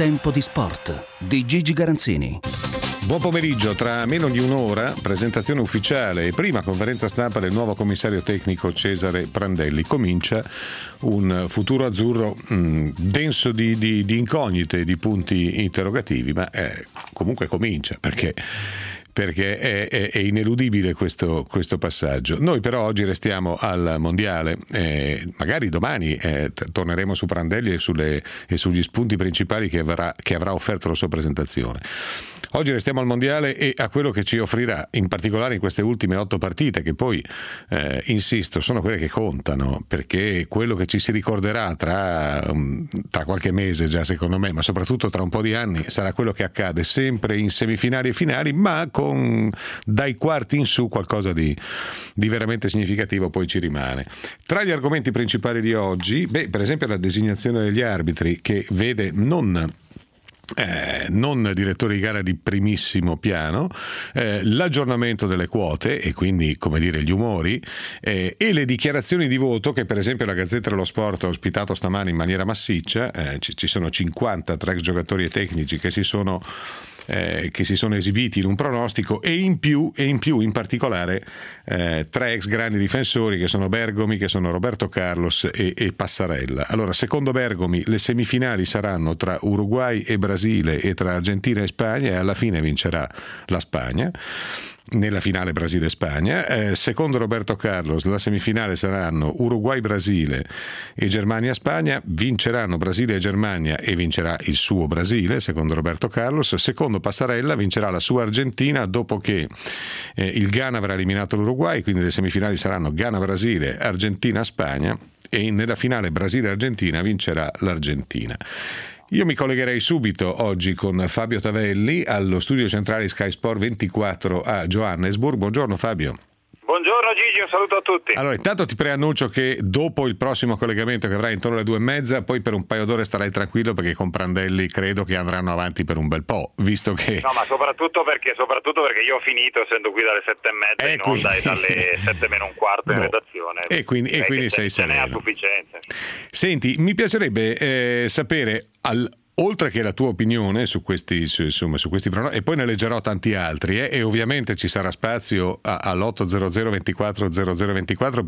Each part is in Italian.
Tempo di sport di Gigi Garanzini. Buon pomeriggio, tra meno di un'ora presentazione ufficiale e prima conferenza stampa del nuovo commissario tecnico Cesare Prandelli. Comincia un futuro azzurro denso di incognite, di punti interrogativi, ma comunque comincia perché è ineludibile questo passaggio. Noi però oggi restiamo al mondiale, magari domani torneremo su Prandelli e sugli spunti principali che avrà offerto la sua presentazione. Oggi restiamo al mondiale e a quello che ci offrirà, in particolare in queste ultime 8 partite, che poi, insisto, sono quelle che contano, perché quello che ci si ricorderà tra qualche mese già, secondo me, ma soprattutto tra un po' di anni, sarà quello che accade sempre in semifinali e finali, ma con dai quarti in su qualcosa di veramente significativo poi ci rimane. Tra gli argomenti principali di oggi, per esempio la designazione degli arbitri, che vede non direttori di gara di primissimo piano, l'aggiornamento delle quote e quindi, come dire, gli umori, e le dichiarazioni di voto che per esempio la Gazzetta dello Sport ha ospitato stamani in maniera massiccia. Ci sono 53 giocatori e tecnici che si sono esibiti in un pronostico e in più in particolare 3 ex grandi difensori che sono Bergomi, che sono Roberto Carlos e Passarella. Allora, secondo Bergomi le semifinali saranno tra Uruguay e Brasile e tra Argentina e Spagna, e alla fine vincerà la Spagna nella finale Brasile-Spagna. Secondo Roberto Carlos la semifinale saranno Uruguay-Brasile e Germania-Spagna, vinceranno Brasile e Germania e vincerà il suo Brasile, secondo Roberto Carlos. Secondo Passarella vincerà la sua Argentina dopo che il Ghana avrà eliminato l'Uruguay, quindi le semifinali saranno Ghana-Brasile, Argentina-Spagna e nella finale Brasile-Argentina vincerà l'Argentina. Io mi collegherei subito oggi con Fabio Tavelli allo studio centrale Sky Sport 24 a Johannesburg. Buongiorno Fabio. Buongiorno Gigi, un saluto a tutti. Allora, intanto ti preannuncio che dopo il prossimo collegamento, che avrai intorno alle 2:30, poi per un paio d'ore starai tranquillo, perché con Prandelli credo che andranno avanti per un bel po', visto che... No, ma soprattutto perché io ho finito, essendo qui dalle 7:30 in onda e dalle 7 meno un quarto in redazione. E quindi sei sereno. Ce n'è a sufficienza. Senti, mi piacerebbe sapere, oltre che la tua opinione su questi pronostici, e poi ne leggerò tanti altri, e ovviamente ci sarà spazio all'800 24 0024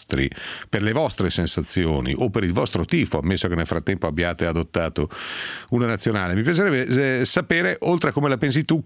per le vostre sensazioni o per il vostro tifo, ammesso che nel frattempo abbiate adottato una nazionale. Mi piacerebbe sapere, oltre a come la pensi tu,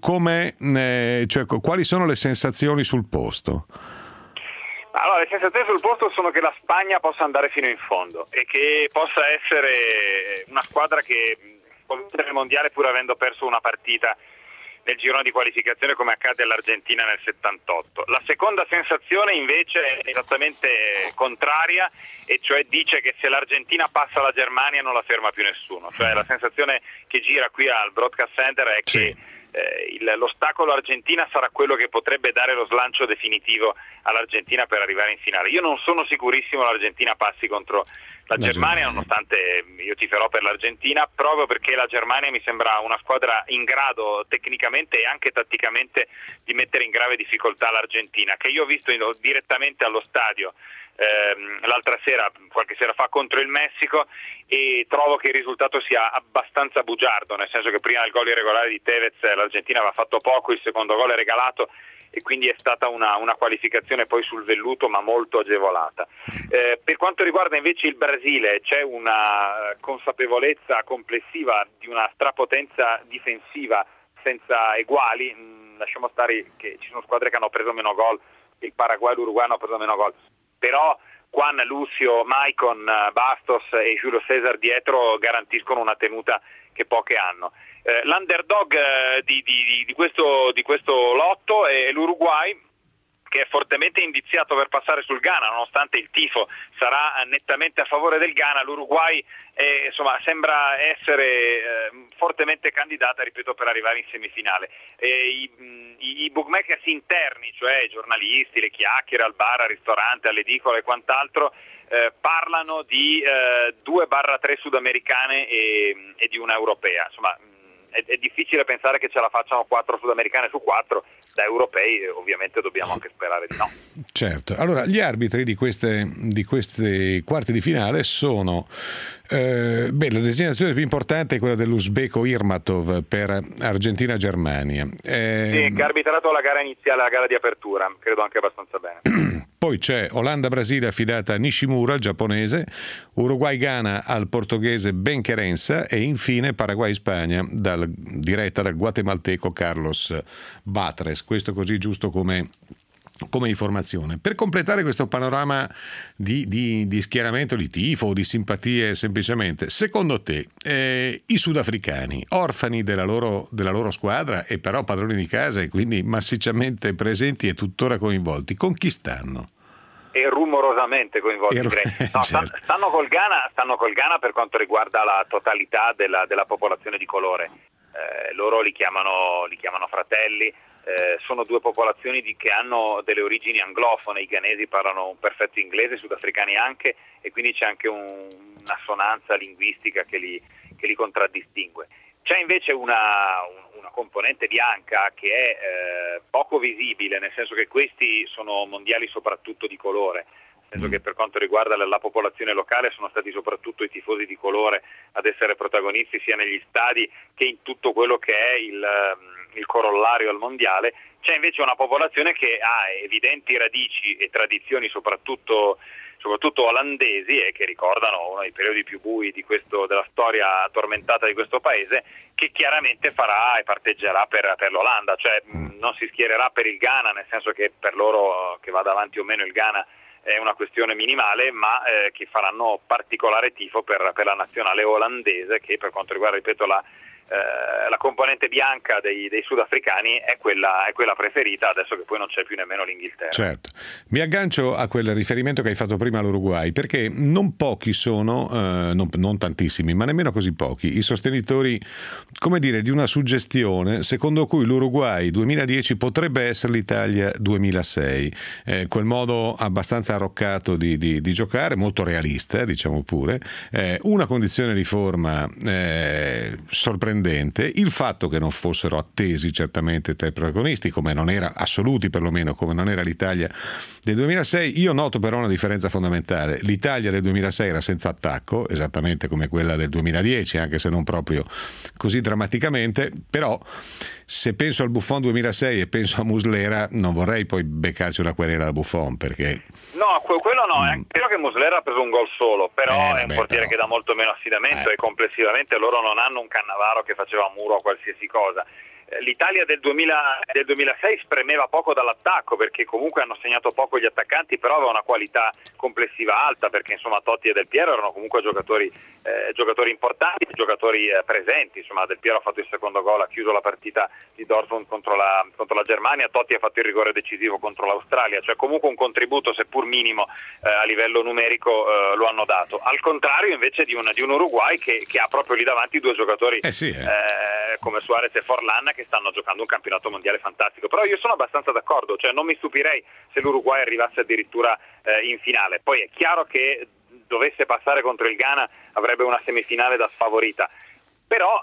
cioè quali sono le sensazioni sul posto. Allora, le sensazioni sul posto sono che la Spagna possa andare fino in fondo e che possa essere una squadra che può vincere il mondiale pur avendo perso una partita nel girone di qualificazione, come accade all'Argentina nel 78. La seconda sensazione invece è esattamente contraria, e cioè dice che se l'Argentina passa la Germania non la ferma più nessuno. Cioè la sensazione che gira qui al Broadcast Center è che l'ostacolo Argentina sarà quello che potrebbe dare lo slancio definitivo all'Argentina per arrivare in finale. Io non sono sicurissimo l'Argentina passi contro la Germania, nonostante io tiferò per l'Argentina, proprio perché la Germania mi sembra una squadra in grado tecnicamente e anche tatticamente di mettere in grave difficoltà l'Argentina, che io ho visto direttamente allo stadio l'altra sera, qualche sera fa, contro il Messico, e trovo che il risultato sia abbastanza bugiardo, nel senso che prima del gol irregolare di Tevez l'Argentina aveva fatto poco, il secondo gol è regalato e quindi è stata una qualificazione poi sul velluto, ma molto agevolata. Per quanto riguarda invece il Brasile, c'è una consapevolezza complessiva di una strapotenza difensiva senza eguali. Lasciamo stare che ci sono squadre che hanno preso meno gol, il Paraguay e l'Uruguay hanno preso meno gol, però Juan, Lucio, Maicon, Bastos e Julio César dietro garantiscono una tenuta che poche hanno. L'underdog di questo lotto è l'Uruguay, che è fortemente indiziato per passare sul Ghana, nonostante il tifo sarà nettamente a favore del Ghana. L'Uruguay sembra essere fortemente candidata, ripeto, per arrivare in semifinale. I bookmakers interni, cioè i giornalisti, le chiacchiere al bar, al ristorante, all'edicola e quant'altro, parlano di 2/3 sudamericane e di una europea. Insomma, è difficile pensare che ce la facciano 4 sudamericane su 4, da europei ovviamente dobbiamo anche sperare di no. Certo. Allora, gli arbitri di queste quarti di finale sono La designazione più importante è quella dell'Uzbeko Irmatov per Argentina-Germania. Sì, che ha arbitrato la gara iniziale, la gara di apertura, credo anche abbastanza bene. Poi c'è Olanda-Brasile affidata a Nishimura, il giapponese, Uruguay-Ghana al portoghese Ben Querensa e infine Paraguay-Spagna diretta dal guatemalteco Carlos Batres. Questo così giusto come informazione. Per completare questo panorama di schieramento, di tifo o di simpatie semplicemente, secondo te i sudafricani, orfani della loro squadra e però padroni di casa e quindi massicciamente presenti e tuttora coinvolti, con chi stanno? E rumorosamente coinvolti. No, certo. stanno col Ghana per quanto riguarda la totalità della popolazione di colore. Loro li chiamano fratelli. Sono due popolazioni che hanno delle origini anglofone, i ghanesi parlano un perfetto inglese, i sudafricani anche, e quindi c'è anche un'assonanza linguistica che li contraddistingue. C'è invece una componente bianca che è poco visibile, nel senso che questi sono mondiali soprattutto di colore, nel senso che per quanto riguarda la popolazione locale sono stati soprattutto i tifosi di colore ad essere protagonisti sia negli stadi che in tutto quello che è il corollario al mondiale. C'è invece una popolazione che ha evidenti radici e tradizioni soprattutto olandesi e che ricordano uno dei periodi più bui della storia tormentata di questo paese, che chiaramente farà e parteggerà per l'Olanda, cioè non si schiererà per il Ghana, nel senso che per loro che vada avanti o meno il Ghana è una questione minimale, ma che faranno particolare tifo per la nazionale olandese, che per quanto riguarda, ripeto, la componente bianca dei sudafricani è quella preferita, adesso che poi non c'è più nemmeno l'Inghilterra. Certo. Mi aggancio a quel riferimento che hai fatto prima all'Uruguay, perché non pochi sono, non tantissimi, ma nemmeno così pochi, i sostenitori, come dire, di una suggestione secondo cui l'Uruguay 2010 potrebbe essere l'Italia 2006, quel modo abbastanza arroccato di giocare, molto realista, diciamo pure, una condizione di forma sorprendente, il fatto che non fossero attesi certamente tra i protagonisti, come non era, assoluti perlomeno, come non era l'Italia del 2006. Io noto però una differenza fondamentale: l'Italia del 2006 era senza attacco, esattamente come quella del 2010, anche se non proprio così drammaticamente, però se penso al Buffon 2006 e penso a Muslera non vorrei poi beccarci una querela da Buffon, perché no, quello no, è vero che Muslera ha preso un gol solo, però è un portiere che dà molto meno affidamento e complessivamente loro non hanno un Cannavaro che faceva muro a qualsiasi cosa. L'Italia del 2006 spremeva poco dall'attacco, perché comunque hanno segnato poco gli attaccanti, però aveva una qualità complessiva alta, perché insomma Totti e Del Piero erano comunque giocatori importanti, giocatori presenti. Insomma, Del Piero ha fatto il secondo gol, ha chiuso la partita di Dortmund contro la Germania, Totti ha fatto il rigore decisivo contro l'Australia, cioè comunque un contributo seppur minimo a livello numerico lo hanno dato, al contrario invece di un Uruguay che ha proprio lì davanti due giocatori come Suarez e Forlan, che stanno giocando un campionato mondiale fantastico. Però io sono abbastanza d'accordo, cioè non mi stupirei se l'Uruguay arrivasse addirittura in finale. Poi è chiaro che dovesse passare contro il Ghana avrebbe una semifinale da sfavorita, però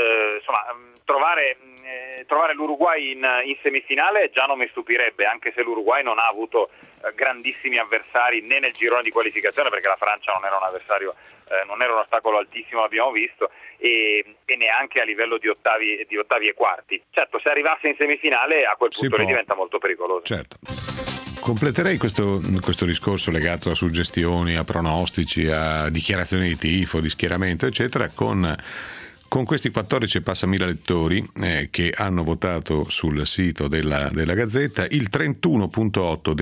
trovare l'Uruguay in semifinale già non mi stupirebbe, anche se l'Uruguay non ha avuto grandissimi avversari né nel girone di qualificazione, perché la Francia non era un avversario, non era un ostacolo altissimo, l'abbiamo visto, e neanche a livello di ottavi e quarti. Certo, se arrivasse in semifinale a quel punto lì diventa molto pericoloso. Certo. Completerei questo discorso legato a suggestioni, a pronostici, a dichiarazioni di tifo, di schieramento, eccetera, con questi 14 e passa mila lettori che hanno votato sul sito della Gazzetta. Il 31,8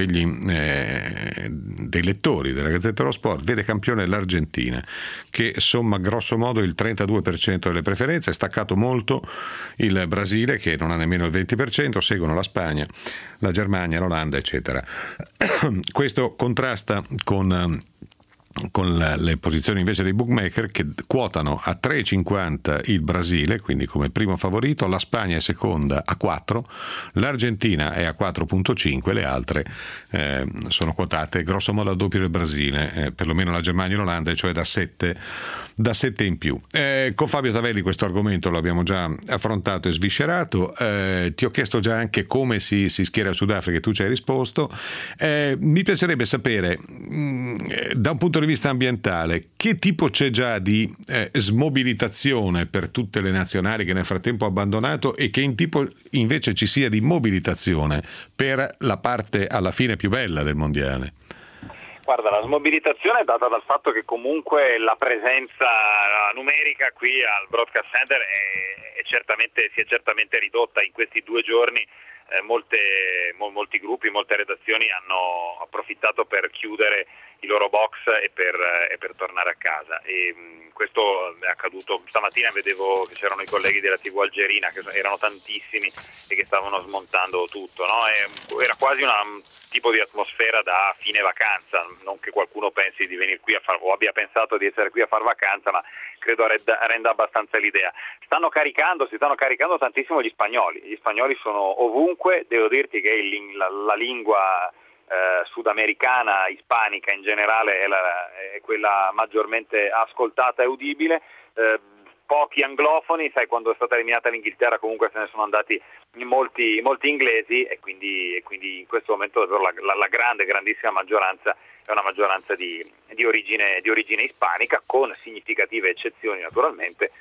dei lettori della Gazzetta dello Sport vede campione l'Argentina, che somma grosso modo il 32% delle preferenze, è staccato molto il Brasile che non ha nemmeno il 20%, seguono la Spagna, la Germania, l'Olanda, eccetera. Questo contrasta con le posizioni invece dei bookmaker, che quotano a 3,50 il Brasile, quindi come primo favorito, la Spagna è seconda a 4, l'Argentina è a 4,5, le altre sono quotate grosso modo al doppio del Brasile, perlomeno la Germania e l'Olanda, cioè da 7 in più. Con Fabio Tavelli questo argomento lo abbiamo già affrontato e sviscerato, ti ho chiesto già anche come si schiera il Sudafrica e tu ci hai risposto. Mi piacerebbe sapere da un punto di vista ambientale, che tipo c'è già di smobilitazione per tutte le nazionali che nel frattempo ha abbandonato, e che in tipo invece ci sia di mobilitazione per la parte alla fine più bella del mondiale? Guarda, la smobilitazione è data dal fatto che comunque la presenza numerica qui al Broadcast Center si è certamente ridotta. In questi 2 giorni molti gruppi, molte redazioni hanno approfittato per chiudere i loro box e per tornare a casa, e questo è accaduto. Stamattina vedevo che c'erano i colleghi della TV algerina, che erano tantissimi e che stavano smontando tutto, no? Era quasi un tipo di atmosfera da fine vacanza, non che qualcuno pensi di venire qui o abbia pensato di essere qui a far vacanza, ma credo renda abbastanza l'idea. Si stanno caricando tantissimo gli spagnoli sono ovunque. Devo dirti che la lingua sudamericana, ispanica in generale, è quella maggiormente ascoltata e udibile. Pochi anglofoni, sai, quando è stata eliminata l'Inghilterra comunque se ne sono andati molti inglesi, e quindi in questo momento davvero la grandissima maggioranza è una maggioranza di origine ispanica, con significative eccezioni naturalmente,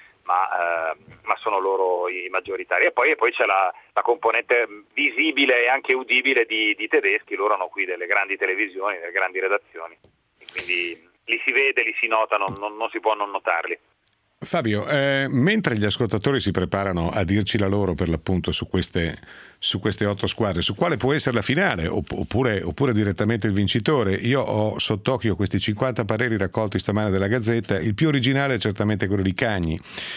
ma sono loro i maggioritari. E poi c'è la componente visibile e anche udibile di tedeschi. Loro hanno qui delle grandi televisioni, delle grandi redazioni, e quindi li si vede, li si nota, non si può non notarli. Fabio, mentre gli ascoltatori si preparano a dirci la loro per l'appunto su queste 8 squadre, su quale può essere la finale oppure direttamente il vincitore, io ho sott'occhio questi 50 pareri raccolti stamane dalla Gazzetta. Il più originale è certamente quello di Cagni,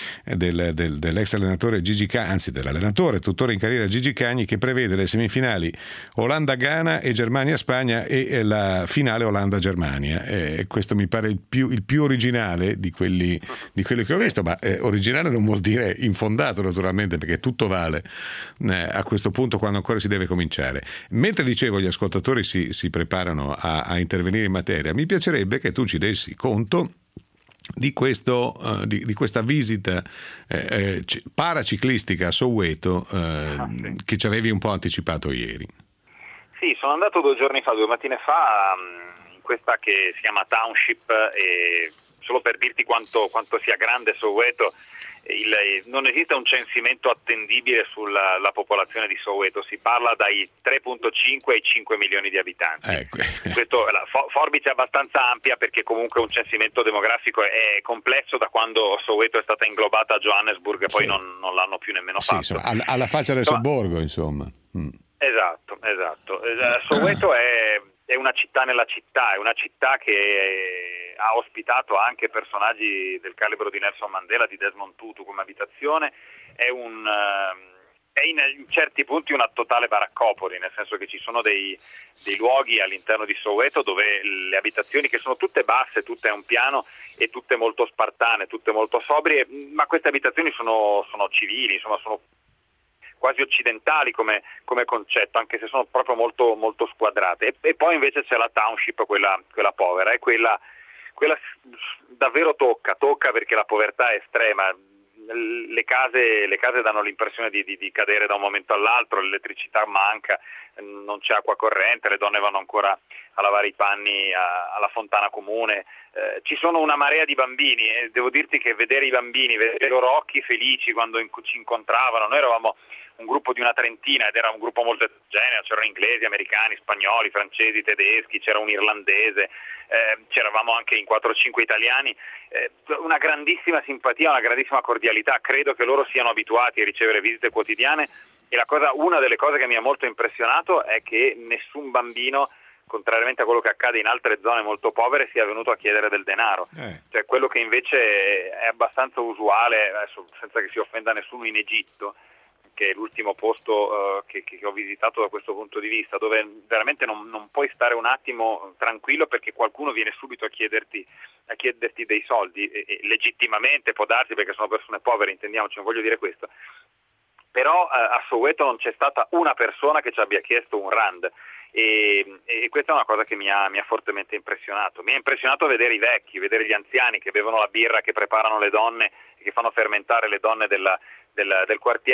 dell'ex allenatore Gigi Cagni, anzi dell'allenatore tuttora in carriera Gigi Cagni, che prevede le semifinali Olanda-Ghana e Germania-Spagna e la finale Olanda-Germania. Questo mi pare il più originale di quelli che ho visto, ma originale non vuol dire infondato naturalmente, perché tutto vale a questo punto quando ancora si deve cominciare. Mentre dicevo gli ascoltatori si preparano a intervenire in materia, mi piacerebbe che tu ci dessi conto di questa visita paraciclistica a Soweto che ci avevi un po' anticipato ieri. Sì, sono andato 2 mattine fa in questa che si chiama Township, e solo per dirti quanto sia grande Soweto, non esiste un censimento attendibile sulla popolazione di Soweto, si parla dai 3,5 ai 5 milioni di abitanti. Questo è la forbice abbastanza ampia, perché comunque un censimento demografico è complesso da quando Soweto è stata inglobata a Johannesburg, e poi non l'hanno più nemmeno fatto. Insomma, alla faccia del sobborgo, insomma. Esatto. Soweto è una città nella città, è una città che ha ospitato anche personaggi del calibro di Nelson Mandela, di Desmond Tutu come abitazione. È in certi punti una totale baraccopoli, nel senso che ci sono dei luoghi all'interno di Soweto dove le abitazioni, che sono tutte basse, tutte a un piano e tutte molto spartane, tutte molto sobrie, ma queste abitazioni sono civili, insomma sono quasi occidentali come concetto, anche se sono proprio molto, molto squadrate. E poi invece c'è la township, quella povera, e quella davvero tocca perché la povertà è estrema. Le case danno l'impressione di cadere da un momento all'altro, l'elettricità manca, non c'è acqua corrente, le donne vanno ancora a lavare i panni alla fontana comune. Ci sono una marea di bambini, e devo dirti che vedere i bambini, vedere i loro occhi felici quando ci incontravano. Noi eravamo un gruppo di una trentina ed era un gruppo molto eterogeneo, c'erano inglesi, americani, spagnoli, francesi, tedeschi, c'era un irlandese, c'eravamo anche in 4-5 italiani, una grandissima simpatia, una grandissima cordialità. Credo che loro siano abituati a ricevere visite quotidiane, e una delle cose che mi ha molto impressionato è che nessun bambino, contrariamente a quello che accade in altre zone molto povere, sia venuto a chiedere del denaro. Cioè, quello che invece è abbastanza usuale, adesso senza che si offenda nessuno, in Egitto, che è l'ultimo posto che ho visitato da questo punto di vista, dove veramente non puoi stare un attimo tranquillo, perché qualcuno viene subito a chiederti dei soldi, e legittimamente può darsi, perché sono persone povere, intendiamoci, non voglio dire questo, però a Soweto non c'è stata una persona che ci abbia chiesto un rand, e questa è una cosa che mi ha fortemente impressionato. Mi ha impressionato vedere i vecchi, vedere gli anziani che bevono la birra che preparano le donne e che fanno fermentare le donne del quartiere,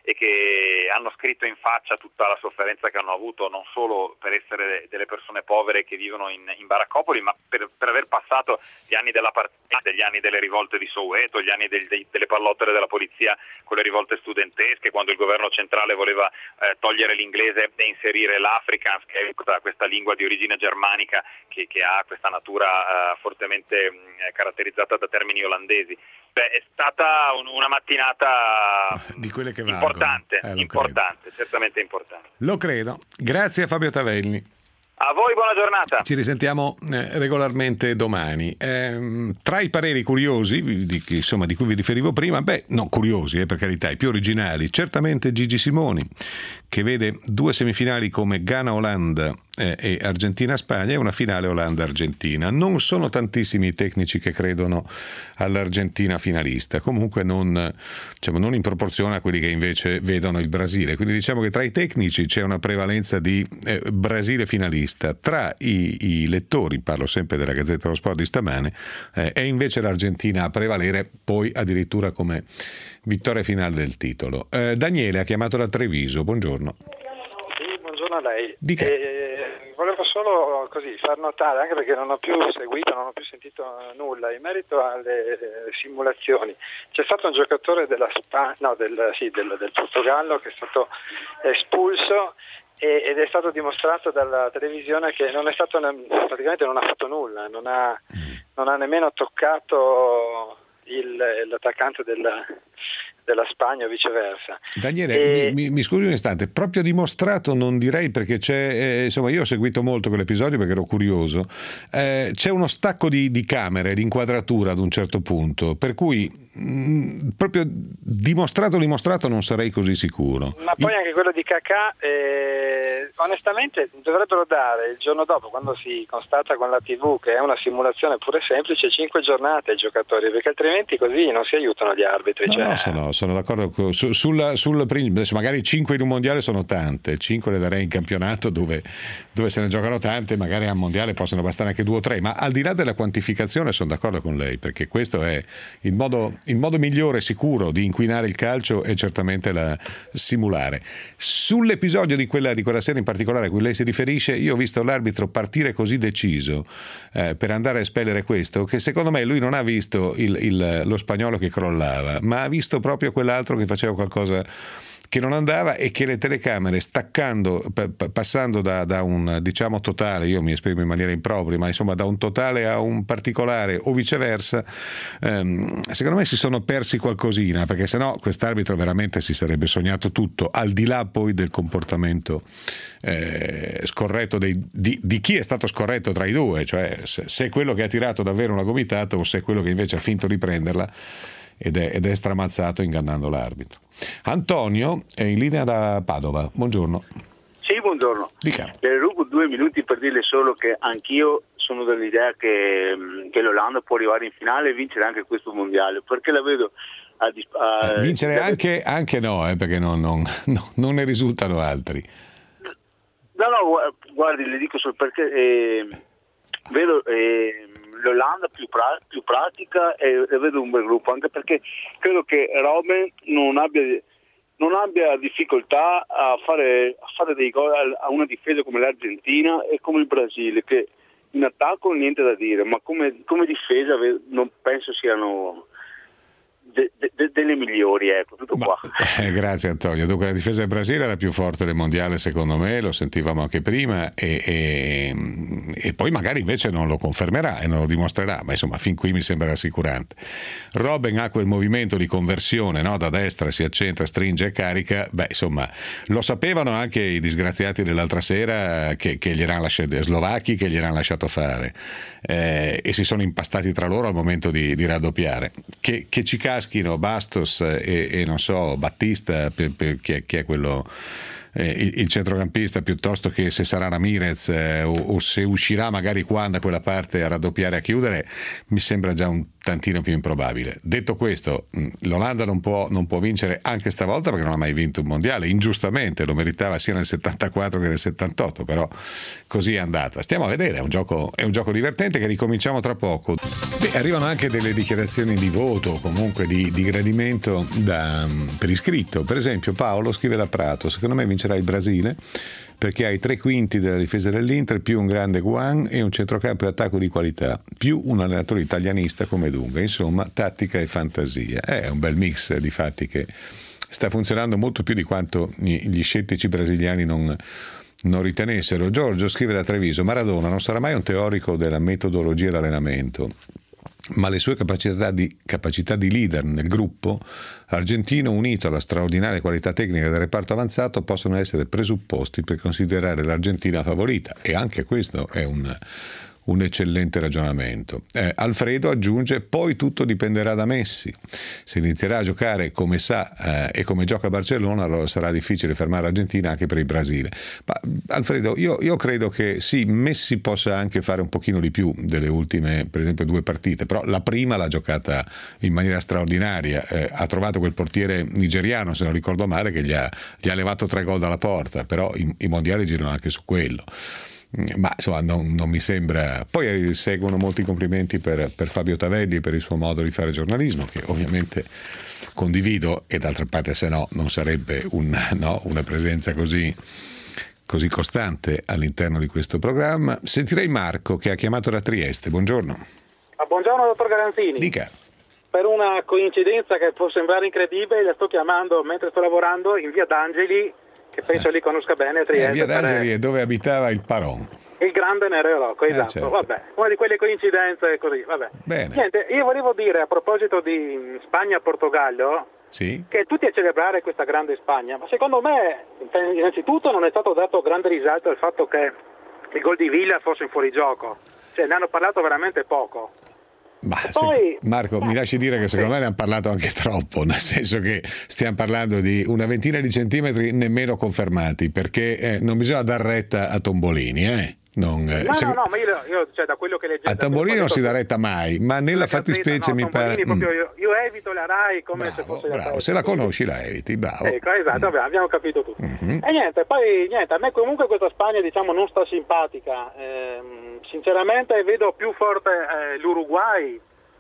e che hanno scritto in faccia tutta la sofferenza che hanno avuto, non solo per essere delle persone povere che vivono in baraccopoli, ma per aver passato gli anni della partita, gli anni delle rivolte di Soweto, gli anni delle pallottere della polizia con le rivolte studentesche, quando il governo centrale voleva togliere l'inglese e inserire l'Afrikaans, che è questa lingua di origine germanica che ha questa natura fortemente caratterizzata da termini olandesi. È stata una mattinata di quelle che importante, certamente importante. Lo credo. Grazie a Fabio Tavelli. A voi buona giornata. Ci risentiamo regolarmente domani. Tra i pareri curiosi di cui vi riferivo prima, curiosi per carità, i più originali, certamente Gigi Simoni, che vede 2 semifinali come Ghana-Olanda e Argentina-Spagna e una finale Olanda-Argentina. Non sono tantissimi i tecnici che credono all'Argentina finalista, comunque non in proporzione a quelli che invece vedono il Brasile, quindi diciamo che tra i tecnici c'è una prevalenza di Brasile finalista. Tra i lettori, parlo sempre della Gazzetta dello Sport di stamane, è invece l'Argentina a prevalere, poi addirittura come vittoria finale del titolo. Daniele ha chiamato da Treviso, buongiorno. Sì, buongiorno a lei. Dica. Volevo solo far notare, anche perché non ho più sentito nulla in merito alle simulazioni. C'è stato un giocatore del Portogallo che è stato espulso ed è stato dimostrato dalla televisione che praticamente non ha fatto nulla, non ha nemmeno toccato l'attaccante della Spagna o viceversa. Daniele, mi scusi un istante, proprio dimostrato non direi, perché c'è, io ho seguito molto quell'episodio perché ero curioso, c'è uno stacco di camere, di inquadratura ad un certo punto, per cui proprio dimostrato non sarei così sicuro. Ma poi anche quello di Kakà, onestamente dovrebbero dare il giorno dopo, quando si constata con la TV che è una simulazione pure semplice, 5 giornate ai giocatori, perché altrimenti così non si aiutano gli arbitri. No, sono d'accordo adesso magari 5 in un mondiale sono tante, 5 le darei in campionato dove se ne giocano tante, magari a mondiale possono bastare anche 2 o 3, ma al di là della quantificazione sono d'accordo con lei, perché questo è il modo migliore sicuro di inquinare il calcio, è certamente simulare. Sull'episodio di quella sera in particolare a cui lei si riferisce, io ho visto l'arbitro partire così deciso per andare a espellere questo, che secondo me lui non ha visto lo spagnolo che crollava, ma ha visto proprio quell'altro che faceva qualcosa che non andava, e che le telecamere passando da un totale, io mi esprimo in maniera impropria, ma insomma da un totale a un particolare o viceversa, secondo me si sono persi qualcosina, perché sennò quest'arbitro veramente si sarebbe sognato tutto, al di là poi del comportamento scorretto di chi è stato scorretto tra i due, cioè se è quello che ha tirato davvero una gomitata o se è quello che invece ha finto di prenderla ed è stramazzato ingannando l'arbitro. Antonio è in linea da Padova, buongiorno. Sì, buongiorno. Dica. Le rubo 2 minuti per dirle solo che anch'io sono dell'idea che l'Olanda può arrivare in finale e vincere anche questo mondiale, perché la vedo vincere anche no, perché non ne risultano altri. No, guardi, le dico solo perché vedo l'Olanda più pratica e vedo un bel gruppo, anche perché credo che Robben non abbia difficoltà a fare dei gol a una difesa come l'Argentina e come il Brasile, che in attacco niente da dire, ma come difesa non penso siano delle migliori, ecco, tutto qua. Grazie Antonio. Dunque la difesa del Brasile era più forte del mondiale, secondo me, lo sentivamo anche prima, e poi magari invece non lo confermerà e non lo dimostrerà, ma insomma fin qui mi sembra rassicurante. Robben ha quel movimento di conversione, no? Da destra si accentra, stringe e carica, insomma lo sapevano anche i disgraziati dell'altra sera che gliel'hanno lasciato, slovacchi, che gliel'hanno lasciato fare, e si sono impastati tra loro al momento di raddoppiare, che ci caschino Bastos e non so Battista, chi è quello il centrocampista, piuttosto che se sarà Ramirez o se uscirà magari Juan da quella parte a raddoppiare, a chiudere, mi sembra già un tantino più improbabile. Detto questo, l'Olanda non può vincere anche stavolta, perché non ha mai vinto un mondiale, ingiustamente, lo meritava sia nel 74 che nel 78, però così è andata. Stiamo a vedere, è un gioco divertente che ricominciamo tra poco. Arrivano anche delle dichiarazioni di voto, comunque di gradimento per iscritto. Per esempio Paolo scrive da Prato: secondo me vincerà il Brasile perché hai 3/5 della difesa dell'Inter, più un grande Guan e un centrocampo e attacco di qualità, più un allenatore italianista come Dunga, insomma tattica e fantasia. È un bel mix di fatti che sta funzionando molto più di quanto gli scettici brasiliani non ritenessero. Giorgio scrive da Treviso: Maradona non sarà mai un teorico della metodologia d'allenamento, ma le sue capacità di leader nel gruppo argentino, unito alla straordinaria qualità tecnica del reparto avanzato, possono essere presupposti per considerare l'Argentina favorita, e anche questo è un eccellente ragionamento. Alfredo aggiunge: poi tutto dipenderà da Messi, se inizierà a giocare come sa e come gioca a Barcellona, allora sarà difficile fermare l'Argentina anche per il Brasile. Ma Alfredo, io credo che sì, Messi possa anche fare un pochino di più delle ultime, per esempio, 2 partite, però la prima l'ha giocata in maniera straordinaria, ha trovato quel portiere nigeriano, se non ricordo male, che gli ha levato 3 gol dalla porta, però i mondiali girano anche su quello. Ma insomma non mi sembra. Poi seguono molti complimenti per Fabio Tavelli e per il suo modo di fare giornalismo, che ovviamente condivido, e d'altra parte se no non sarebbe una presenza così costante all'interno di questo programma. Sentirei Marco, che ha chiamato da Trieste. Buongiorno. Buongiorno dottor Garanzini. Dica. Per una coincidenza che può sembrare incredibile, la sto chiamando mentre sto lavorando in via d'Angeli, che penso lì conosca bene a Trieste. Via d'Angeli è dove abitava il Paron. Il grande Nereo Rocco, esatto. Certo. Vabbè, una di quelle coincidenze così, vabbè. Bene. Niente, io volevo dire a proposito di Spagna-Portogallo, Sì? che tutti a celebrare questa grande Spagna, ma secondo me innanzitutto non è stato dato grande risalto al fatto che il gol di Villa fosse in fuorigioco, cioè ne hanno parlato veramente poco. Ma poi, Marco, mi lasci dire che secondo me ne hanno parlato anche troppo, nel senso che stiamo parlando di una ventina di centimetri nemmeno confermati, perché non bisogna dar retta a Tombolini, No, ma io cioè, da quello che leggevo, a Tombolini non si dà retta mai, ma nella fattispecie mi pare. Proprio io evito la RAI come se fosse bravo, se la conosci la eviti, bravo. Ecco, esatto, abbiamo capito tutto. E niente, a me comunque questa Spagna non sta simpatica. Sinceramente vedo più forte l'Uruguay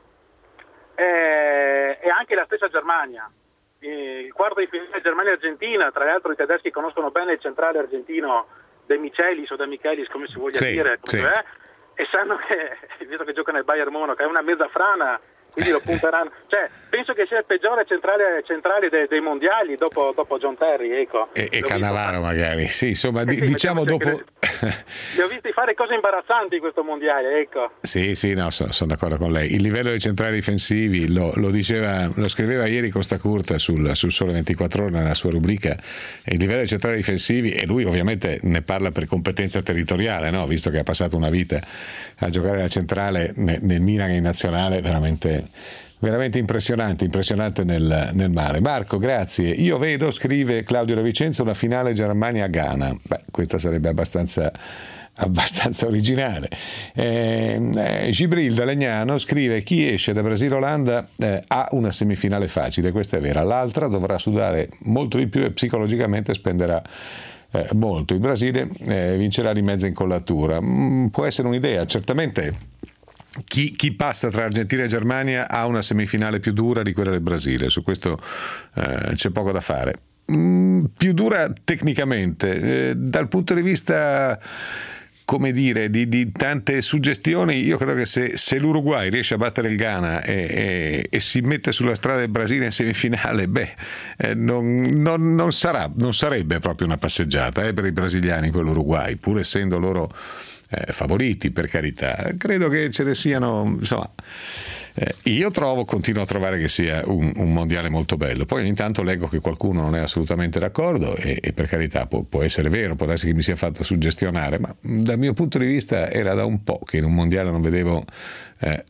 e anche la stessa Germania. Il quarto di finale Germania-Argentina, tra l'altro i tedeschi conoscono bene il centrale argentino De Michelis o De Michelis, come si voglia dire, e sanno che, visto che gioca nel Bayern Monaco, è una mezza frana, quindi lo punteranno. Cioè, penso che sia il peggiore centrale dei mondiali dopo John Terry, ecco. E Cannavaro magari, sì, insomma, diciamo dopo. Li ho visti fare cose imbarazzanti in questo mondiale, ecco. Sì, no, sono d'accordo con lei. Il livello dei centrali difensivi lo scriveva ieri Costa Curta sul Sole 24 Ore nella sua rubrica. Il livello dei centrali difensivi, e lui ovviamente ne parla per competenza territoriale, no? Visto che ha passato una vita a giocare la centrale nel Milan e in nazionale, veramente impressionante nel mare. Marco, grazie. Io vedo, scrive Claudio da Vicenza, una finale Germania-Ghana. Questa sarebbe abbastanza originale. Gibril da Legnano scrive: chi esce da Brasile-Olanda ha una semifinale facile, questa è vera, l'altra dovrà sudare molto di più e psicologicamente spenderà molto. Il Brasile vincerà di mezza incollatura. Può essere un'idea, certamente. Chi passa tra Argentina e Germania ha una semifinale più dura di quella del Brasile, su questo c'è poco da fare. Più dura tecnicamente, dal punto di vista, come dire, di tante suggestioni. Io credo che se l'Uruguay riesce a battere il Ghana e si mette sulla strada del Brasile in semifinale, non sarebbe proprio una passeggiata per i brasiliani quell'Uruguay, pur essendo loro favoriti, per carità. Credo che ce ne siano, insomma, io continuo a trovare che sia un mondiale molto bello. Poi ogni tanto leggo che qualcuno non è assolutamente d'accordo e per carità può essere vero, può essere che mi sia fatto suggestionare, ma dal mio punto di vista era da un po' che in un mondiale non vedevo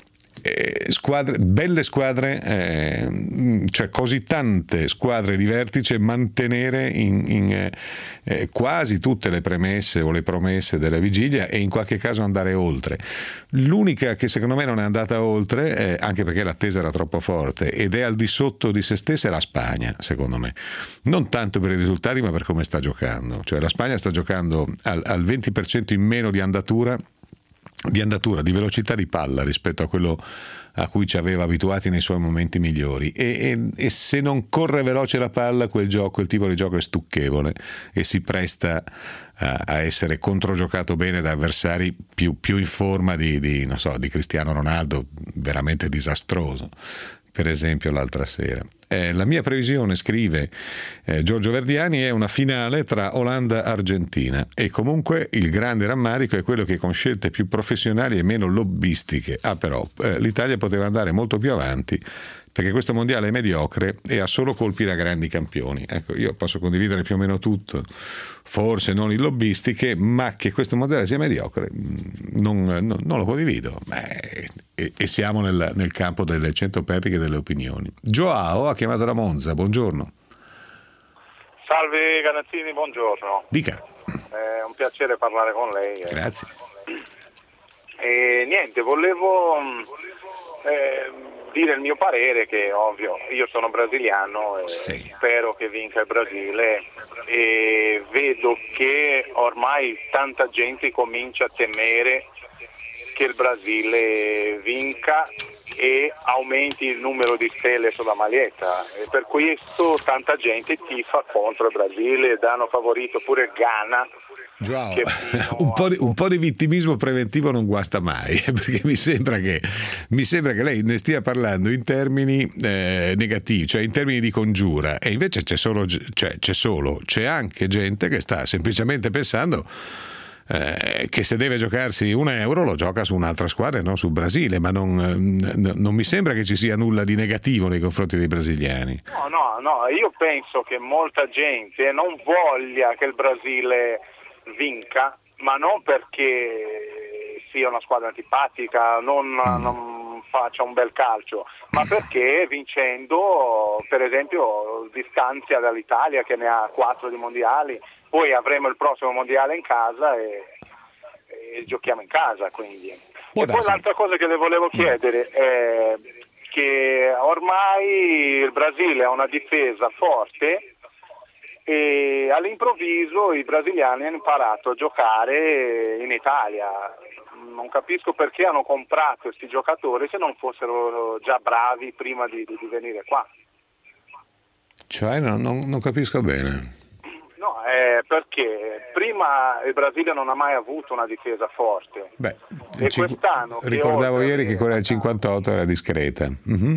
belle squadre, cioè così tante squadre di vertice, mantenere in quasi tutte le premesse o le promesse della vigilia e in qualche caso andare oltre. L'unica che secondo me non è andata oltre, anche perché l'attesa era troppo forte ed è al di sotto di se stessa, è la Spagna, secondo me. Non tanto per i risultati ma per come sta giocando. Cioè la Spagna sta giocando al 20% in meno di andatura, di velocità di palla rispetto a quello a cui ci aveva abituati nei suoi momenti migliori, e se non corre veloce la palla quel tipo di gioco è stucchevole e si presta a essere controgiocato bene da avversari più in forma di Cristiano Ronaldo, veramente disastroso, per esempio l'altra sera. La mia previsione, scrive Giorgio Verdiani, è una finale tra Olanda-Argentina, e comunque il grande rammarico è quello che con scelte più professionali e meno lobbistiche però l'Italia poteva andare molto più avanti, perché questo mondiale è mediocre e ha solo colpi da grandi campioni. Ecco, io posso condividere più o meno tutto, forse non in lobbistiche, ma che questo mondiale sia mediocre non lo condivido. E siamo nel campo delle 100 perliche delle opinioni. Joao ha chiamato da Monza, buongiorno. Salve Ganazzini, buongiorno. Dica. È un piacere parlare con lei. Grazie. Niente, volevo dire il mio parere, che ovvio, io sono brasiliano e spero che vinca il Brasile, e vedo che ormai tanta gente comincia a temere che il Brasile vinca e aumenti il numero di stelle sulla maglietta, e per questo tanta gente tifa contro il Brasile, danno favorito pure il Ghana. Joao, un po' di vittimismo preventivo non guasta mai, perché mi sembra che lei ne stia parlando in termini negativi, cioè in termini di congiura, e invece c'è anche gente che sta semplicemente pensando che se deve giocarsi €1 lo gioca su un'altra squadra e non sul Brasile, ma non mi sembra che ci sia nulla di negativo nei confronti dei brasiliani. No, io penso che molta gente non voglia che il Brasile vinca, ma non perché sia una squadra antipatica, non faccia un bel calcio, ma perché vincendo, per esempio, distanzia dall'Italia, che ne ha 4 di mondiali. Poi avremo il prossimo mondiale in casa e giochiamo in casa, quindi. E poi l'altra cosa che le volevo chiedere è che ormai il Brasile ha una difesa forte e all'improvviso i brasiliani hanno imparato a giocare in Italia. Non capisco perché hanno comprato questi giocatori se non fossero già bravi prima di venire qua. Cioè non capisco bene. No, perché prima il Brasile non ha mai avuto una difesa forte. E quest'anno ricordavo ieri che quella del 58 era discreta. Mm-hmm.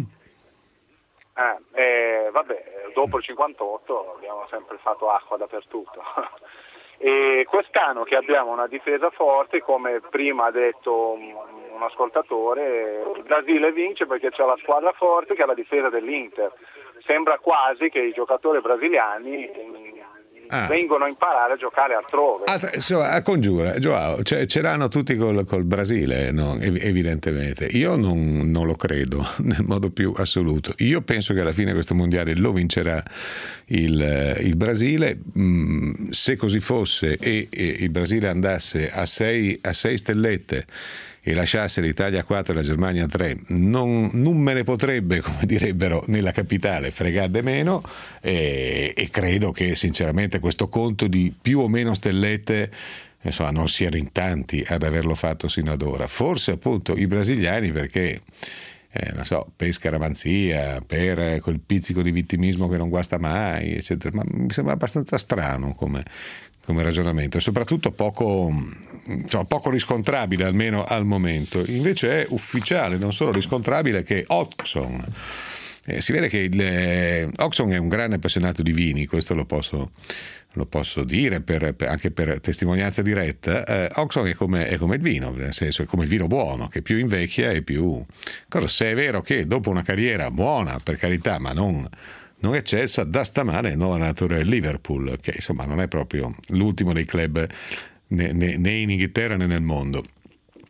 Dopo il 58 abbiamo sempre fatto acqua dappertutto. E quest'anno che abbiamo una difesa forte, come prima ha detto un ascoltatore, il Brasile vince perché c'è la squadra forte che ha la difesa dell'Inter. Sembra quasi che i giocatori brasiliani vengono a imparare a giocare altrove. A congiura, Joao, ce l'hanno tutti col Brasile, no? Evidentemente. Io non lo credo nel modo più assoluto. Io penso che alla fine questo mondiale lo vincerà il Brasile. Se così fosse e il Brasile andasse a 6 stellette e lasciasse l'Italia 4 e la Germania 3, non me ne potrebbe, come direbbero nella capitale, fregare meno, e credo che sinceramente questo conto di più o meno stellette non siano in tanti ad averlo fatto sino ad ora. Forse appunto i brasiliani perché per scaramanzia, per quel pizzico di vittimismo che non guasta mai, eccetera, ma mi sembra abbastanza strano come ragionamento, e soprattutto poco riscontrabile, almeno al momento. Invece è ufficiale, non solo riscontrabile, che Oxon, si vede che Oxon è un grande appassionato di vini, questo lo posso dire anche per testimonianza diretta. Oxon è come il vino, nel senso è come il vino buono, che più invecchia e più se è vero che dopo una carriera buona, per carità, ma non eccelsa, da stamane il nuovo allenatore del Liverpool, che insomma non è proprio l'ultimo dei club né in Inghilterra né nel mondo.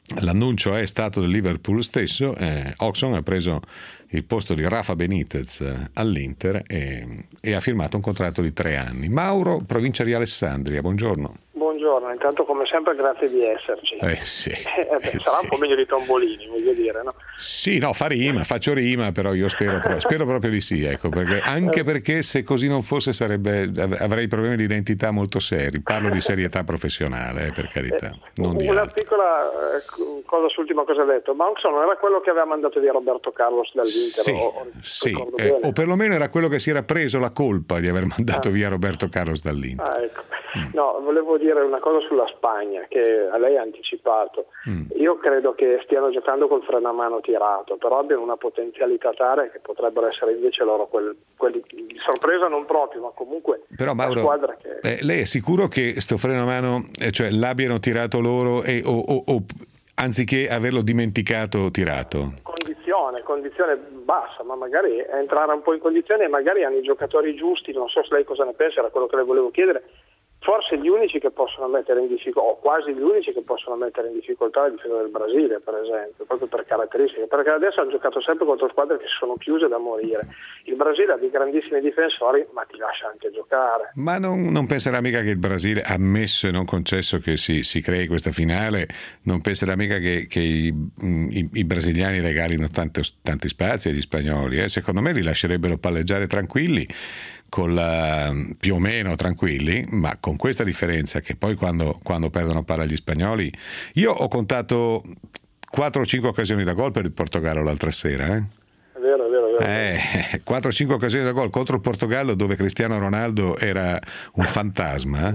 L'annuncio è stato del Liverpool stesso. Oxon ha preso il posto di Rafa Benitez all'Inter e ha firmato un contratto di 3 anni. Mauro, provincia di Alessandria, buongiorno. Buongiorno, intanto come sempre grazie di esserci. Sì. Sarà un po' meglio di Tombolini, voglio dire, no? Sì, no, faccio rima, però io spero proprio di sì, ecco, perché se così non fosse avrei problemi di identità molto seri. Parlo di serietà professionale, per carità. Non di una altro. piccola cosa sull'ultima cosa hai detto, ma Oxon non era quello che aveva mandato via Roberto Carlos dall'Inter? Sì, o perlomeno era quello che si era preso la colpa di aver mandato via Roberto Carlos dall'Inter. Ecco. No, volevo dire una cosa sulla Spagna che a lei ha anticipato. Io credo che stiano giocando col freno a mano tirato, però abbiano una potenzialità tale che potrebbero essere invece loro quelli di sorpresa non proprio, ma comunque però Mauro, squadra che... lei è sicuro che sto freno a mano, cioè l'abbiano tirato loro o anziché averlo dimenticato tirato? Condizione bassa, ma magari entrare un po' in condizione e magari hanno i giocatori giusti. Non so se lei cosa ne pensa, era quello che le volevo chiedere. Forse gli unici che possono mettere in difficoltà, o quasi gli unici che possono mettere in difficoltà la difesa del Brasile, per esempio, proprio per caratteristiche, perché adesso hanno giocato sempre contro squadre che sono chiuse da morire. Il Brasile ha dei grandissimi difensori, ma ti lascia anche giocare. Ma non penserà mica che il Brasile, ammesso e non concesso che si crei questa finale, non penserà mica che i brasiliani regalino tanti spazi agli spagnoli? Secondo me li lascerebbero palleggiare tranquilli, più o meno tranquilli, ma con questa differenza che poi quando perdono palla gli spagnoli, io ho contato 4 o 5 occasioni da gol per il Portogallo l'altra sera. È vero. 4 o 5 occasioni da gol contro il Portogallo dove Cristiano Ronaldo era un fantasma.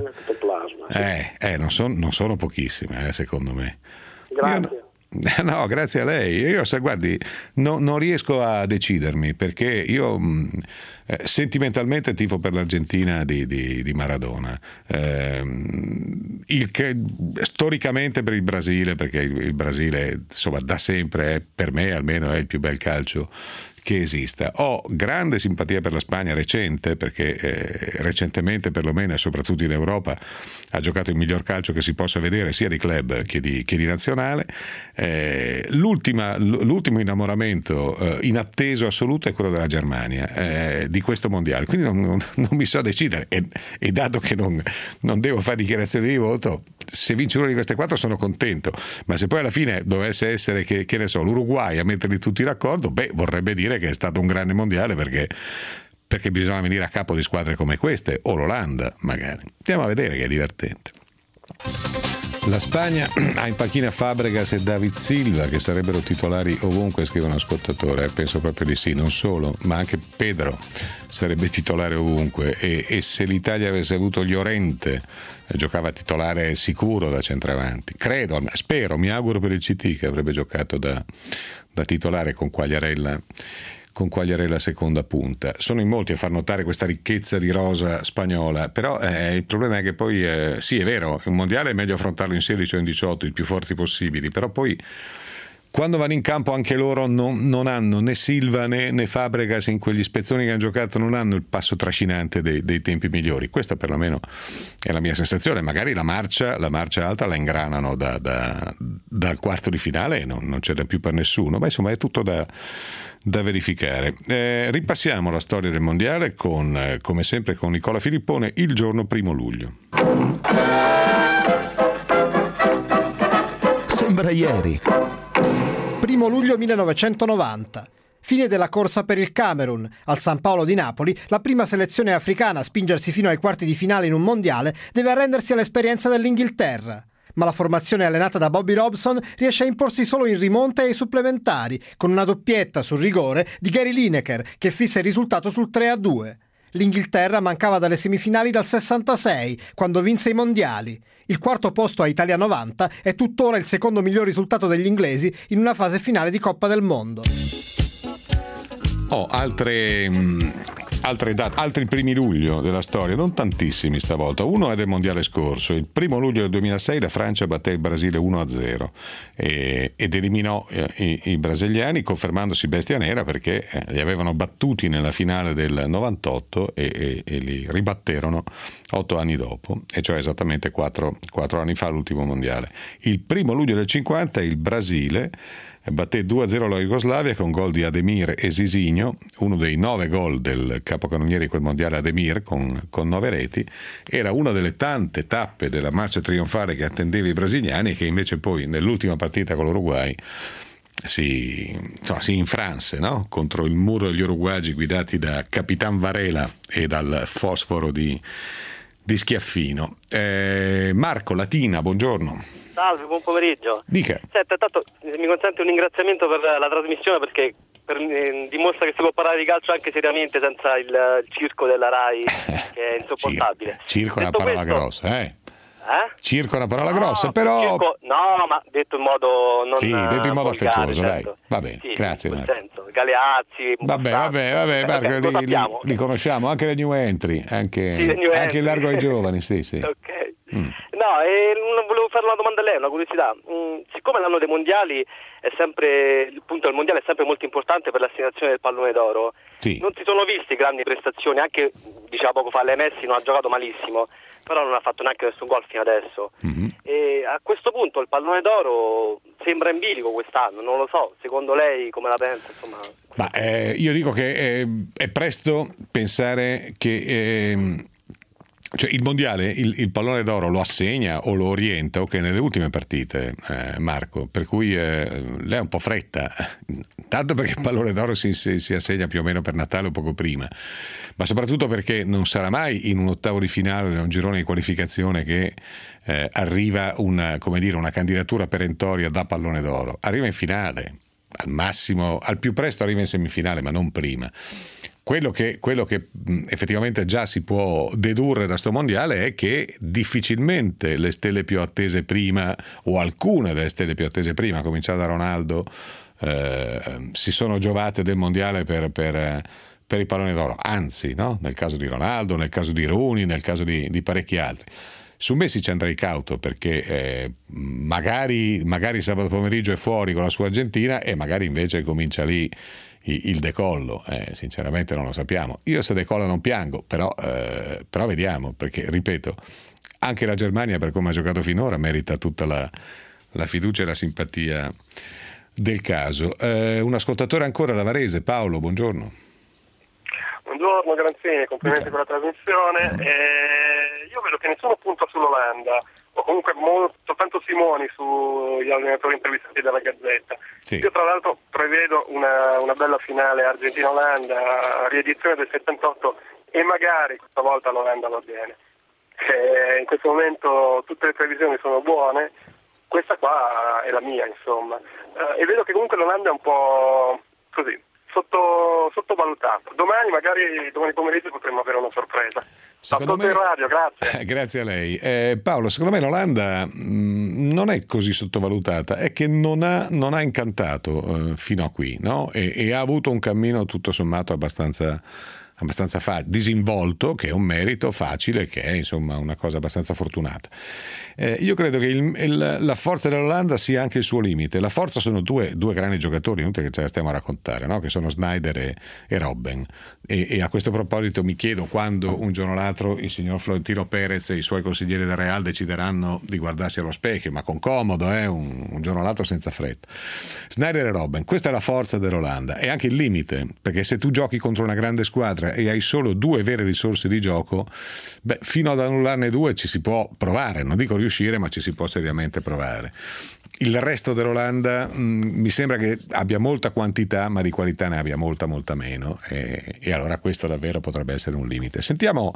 Non sono pochissime, secondo me. Grazie. No, grazie a lei. Io, guardi, non riesco a decidermi perché io sentimentalmente tifo per l'Argentina di Maradona, storicamente per il Brasile, perché il Brasile insomma da sempre per me almeno è il più bel calcio che esista. Ho grande simpatia per la Spagna recente, perché recentemente perlomeno e soprattutto in Europa ha giocato il miglior calcio che si possa vedere sia di club che di nazionale. L'ultimo innamoramento inatteso assoluto è quello della Germania di questo mondiale, quindi non mi so decidere e dato che non devo fare dichiarazioni di voto, se vince una di queste 4 sono contento, ma se poi alla fine dovesse essere che ne so, l'Uruguay a metterli tutti d'accordo, vorrebbe dire che è stato un grande mondiale perché bisogna venire a capo di squadre come queste, o l'Olanda magari. Andiamo a vedere, che è divertente. La Spagna ha in panchina Fabregas e David Silva, che sarebbero titolari ovunque, scrive un ascoltatore. Penso proprio di sì, non solo, ma anche Pedro sarebbe titolare ovunque, e se l'Italia avesse avuto Llorente giocava titolare sicuro da centravanti, spero, mi auguro per il CT che avrebbe giocato da titolare con Quagliarella seconda punta. Sono in molti a far notare questa ricchezza di rosa spagnola, però il problema è che poi sì, è vero, un mondiale è meglio affrontarlo in 16 o in 18, i più forti possibili, però poi quando vanno in campo anche loro non hanno né Silva né Fabregas, in quegli spezzoni che hanno giocato non hanno il passo trascinante dei tempi migliori. Questa perlomeno è la mia sensazione. Magari la marcia alta la ingranano dal quarto di finale e non c'è da più per nessuno, ma insomma è tutto da verificare. Ripassiamo la storia del mondiale come sempre con Nicola Filippone, il giorno 1 luglio. Sembra ieri. 1 luglio 1990. Fine della corsa per il Camerun. Al San Paolo di Napoli, la prima selezione africana a spingersi fino ai quarti di finale in un mondiale deve arrendersi all'esperienza dell'Inghilterra. Ma la formazione allenata da Bobby Robson riesce a imporsi solo in rimonta e ai supplementari, con una doppietta sul rigore di Gary Lineker, che fissa il risultato sul 3-2. L'Inghilterra mancava dalle semifinali dal 66, quando vinse i mondiali. Il quarto posto a Italia 90 è tuttora il secondo miglior risultato degli inglesi in una fase finale di Coppa del Mondo. Altre altri primi luglio della storia, non tantissimi stavolta. Uno è del mondiale scorso, il 1 luglio del 2006 la Francia batté il Brasile 1-0 ed eliminò i brasiliani, confermandosi bestia nera perché li avevano battuti nella finale del 98 e li ribatterono 8 anni dopo, e cioè esattamente 4 anni fa, l'ultimo mondiale. Il 1 luglio del 50 il Brasile batté 2-0 la Jugoslavia con gol di Ademir e Zizinho, uno dei 9 gol del capocannoniere di quel mondiale Ademir con 9 reti. Era una delle tante tappe della marcia trionfale che attendeva i brasiliani, che invece poi nell'ultima partita con l'Uruguay si infranse, no? Contro il muro degli uruguagi guidati da Capitan Varela e dal fosforo di Schiaffino. Marco Latina, buongiorno. Salve, buon pomeriggio. Dica. Senta, tanto mi consente un ringraziamento per la trasmissione, perché dimostra che si può parlare di calcio anche seriamente senza il circo della RAI, che è insopportabile. Circo è una parola grossa, eh? Circo è una parola grossa, però... Circo, no, ma detto in modo non detto in modo volgare, affettuoso, certo. dai. Va bene, sì, grazie Marco. Senso. Galeazzi, Vabbè, Marco, li conosciamo, anche le new entry, anche il largo ai giovani, sì. Ok. No, volevo fare una domanda a lei, una curiosità. Siccome l'anno dei mondiali il punto del mondiale è sempre molto importante per l'assegnazione del pallone d'oro, sì. Non si sono viste grandi prestazioni, anche diceva poco fa, Messi non ha giocato malissimo, però non ha fatto neanche nessun gol fino adesso. Mm-hmm. E a questo punto il pallone d'oro sembra in bilico quest'anno, non lo so, secondo lei come la pensa? Insomma. Io dico che è presto pensare che cioè il mondiale il pallone d'oro lo assegna o lo orienta nelle ultime partite, Marco, per cui lei è un po' fretta, tanto perché il pallone d'oro si assegna più o meno per Natale o poco prima, ma soprattutto perché non sarà mai in un ottavo di finale o in un girone di qualificazione che arriva una candidatura perentoria da pallone d'oro. Arriva in finale, al massimo, al più presto arriva in semifinale, ma non prima. Quello che effettivamente già si può dedurre da sto mondiale è che difficilmente le stelle più attese prima, o alcune delle stelle più attese prima, a cominciare da Ronaldo, si sono giovate del mondiale per il pallone d'oro. Anzi, no? Nel caso di Ronaldo, nel caso di Rooney, nel caso di parecchi altri. Su Messi ci andrei cauto, perché magari sabato pomeriggio è fuori con la sua Argentina e magari invece comincia lì il decollo. Sinceramente non lo sappiamo. Io se decolla non piango, però vediamo, perché ripeto, anche la Germania, per come ha giocato finora, merita tutta la fiducia e la simpatia del caso. Un ascoltatore ancora da Varese, Paolo, buongiorno. Buongiorno Granzini, complimenti per la trasmissione. Io vedo che nessuno punta sull'Olanda, o comunque soltanto Simoni sugli allenatori intervistati dalla Gazzetta. Sì. Io tra l'altro prevedo una bella finale Argentina-Olanda, riedizione del 78, e magari questa volta l'Olanda va bene. In questo momento tutte le previsioni sono buone, questa qua è la mia, insomma. E vedo che comunque l'Olanda è un po' così, sottovalutato. Domani pomeriggio potremmo avere una sorpresa. Secondo me, in radio, grazie. Grazie a lei. Paolo, secondo me l'Olanda non è così sottovalutata, è che non ha incantato fino a qui, no? E ha avuto un cammino tutto sommato abbastanza disinvolto, che è un merito, facile, che è insomma una cosa abbastanza fortunata. Io credo che la forza dell'Olanda sia anche il suo limite. La forza sono due grandi giocatori, inutile che ce la stiamo a raccontare, no? Che sono Sneijder e Robben. E a questo proposito mi chiedo quando un giorno o l'altro il signor Florentino Perez e i suoi consiglieri del Real decideranno di guardarsi allo specchio, ma con comodo, un giorno o l'altro senza fretta. Sneijder e Robben, questa è la forza dell'Olanda, è anche il limite, perché se tu giochi contro una grande squadra e hai solo due vere risorse di gioco, fino ad annullarne due ci si può provare, non dico riuscire, ma ci si può seriamente provare. Il resto dell'Olanda mi sembra che abbia molta quantità, ma di qualità ne abbia molta meno, e allora questo davvero potrebbe essere un limite. Sentiamo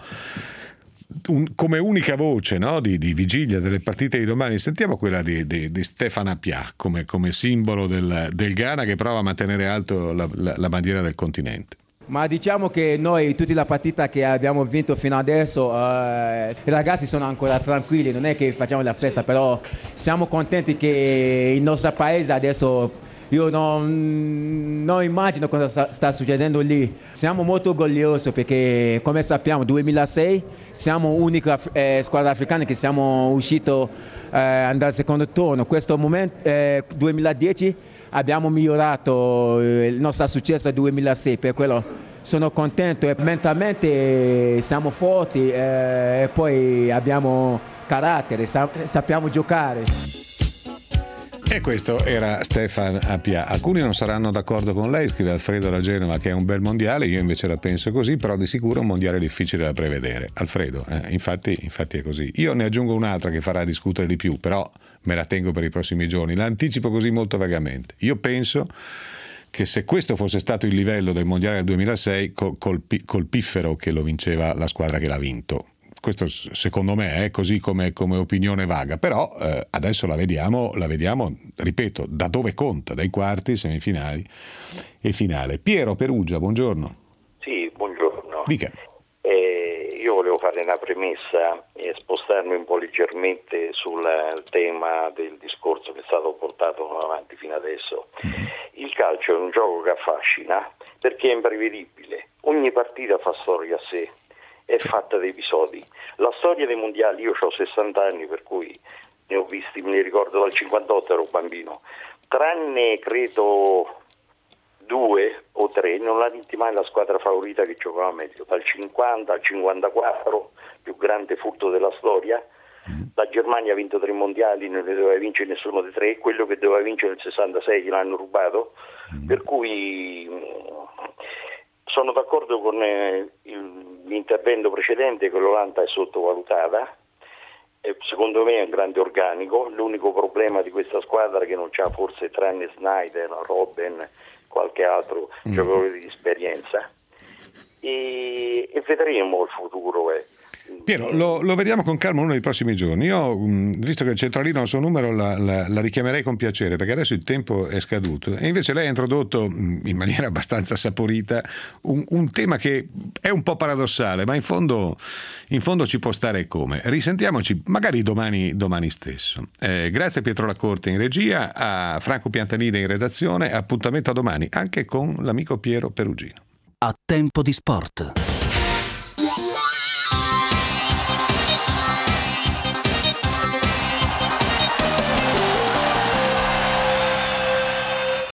come unica voce, no, di vigilia delle partite di domani, sentiamo quella di Stefan Appiah come simbolo del Ghana, che prova a mantenere alto la bandiera del continente. Ma diciamo che noi, tutta la partita che abbiamo vinto fino adesso, i ragazzi sono ancora tranquilli, non è che facciamo la festa, però siamo contenti che il nostro paese adesso io non immagino cosa sta succedendo lì. Siamo molto orgogliosi perché, come sappiamo, 2006 siamo l'unica squadra africana che siamo usciti andare al secondo turno. Questo momento, 2010, abbiamo migliorato il nostro successo del 2006, per quello sono contento. Mentalmente siamo forti e poi abbiamo carattere, sappiamo giocare. E questo era Stefan Appiah. Alcuni non saranno d'accordo con lei, scrive Alfredo da Genova, che è un bel mondiale. Io invece la penso così, però di sicuro è un mondiale difficile da prevedere. Alfredo, infatti è così. Io ne aggiungo un'altra che farà discutere di più, però me la tengo per i prossimi giorni. La anticipo così molto vagamente. Io penso che se questo fosse stato il livello del mondiale del 2006, col piffero che lo vinceva la squadra che l'ha vinto. Questo secondo me è così come opinione vaga, però adesso la vediamo, ripeto, da dove conta, dai quarti, semifinali e finale. Piero Perugia, buongiorno. Sì, buongiorno. Dica. Io volevo fare una premessa e spostarmi un po' leggermente sul tema del discorso che è stato portato avanti fino adesso. Il calcio è un gioco che affascina perché è imprevedibile, ogni partita fa storia a sé. È fatta di episodi. La storia dei mondiali, io ho 60 anni, per cui ne ho visti, me ne ricordo dal 58, ero bambino, tranne credo 2 o 3, non ha vinto mai la squadra favorita che giocava meglio, dal 50 al 54, più grande furto della storia. La Germania ha vinto 3 mondiali, non ne doveva vincere nessuno dei 3, quello che doveva vincere nel 66 gliel'hanno rubato, per cui sono d'accordo con l'intervento precedente che l'Olanda è sottovalutata, secondo me è un grande organico. L'unico problema di questa squadra è che non c'ha, forse tranne Snyder, Robben, qualche altro giocatore di esperienza, e vedremo il futuro. Piero, lo vediamo con calma uno dei prossimi giorni. Io, visto che il centralino ha il suo numero, la richiamerei con piacere, perché adesso il tempo è scaduto e invece lei ha introdotto in maniera abbastanza saporita un tema che è un po' paradossale, ma in fondo ci può stare come. Risentiamoci magari domani stesso. Grazie a Pietro Lacorte in regia, a Franco Piantanide in redazione. Appuntamento a domani anche con l'amico Piero Perugino. A Tempo di Sport.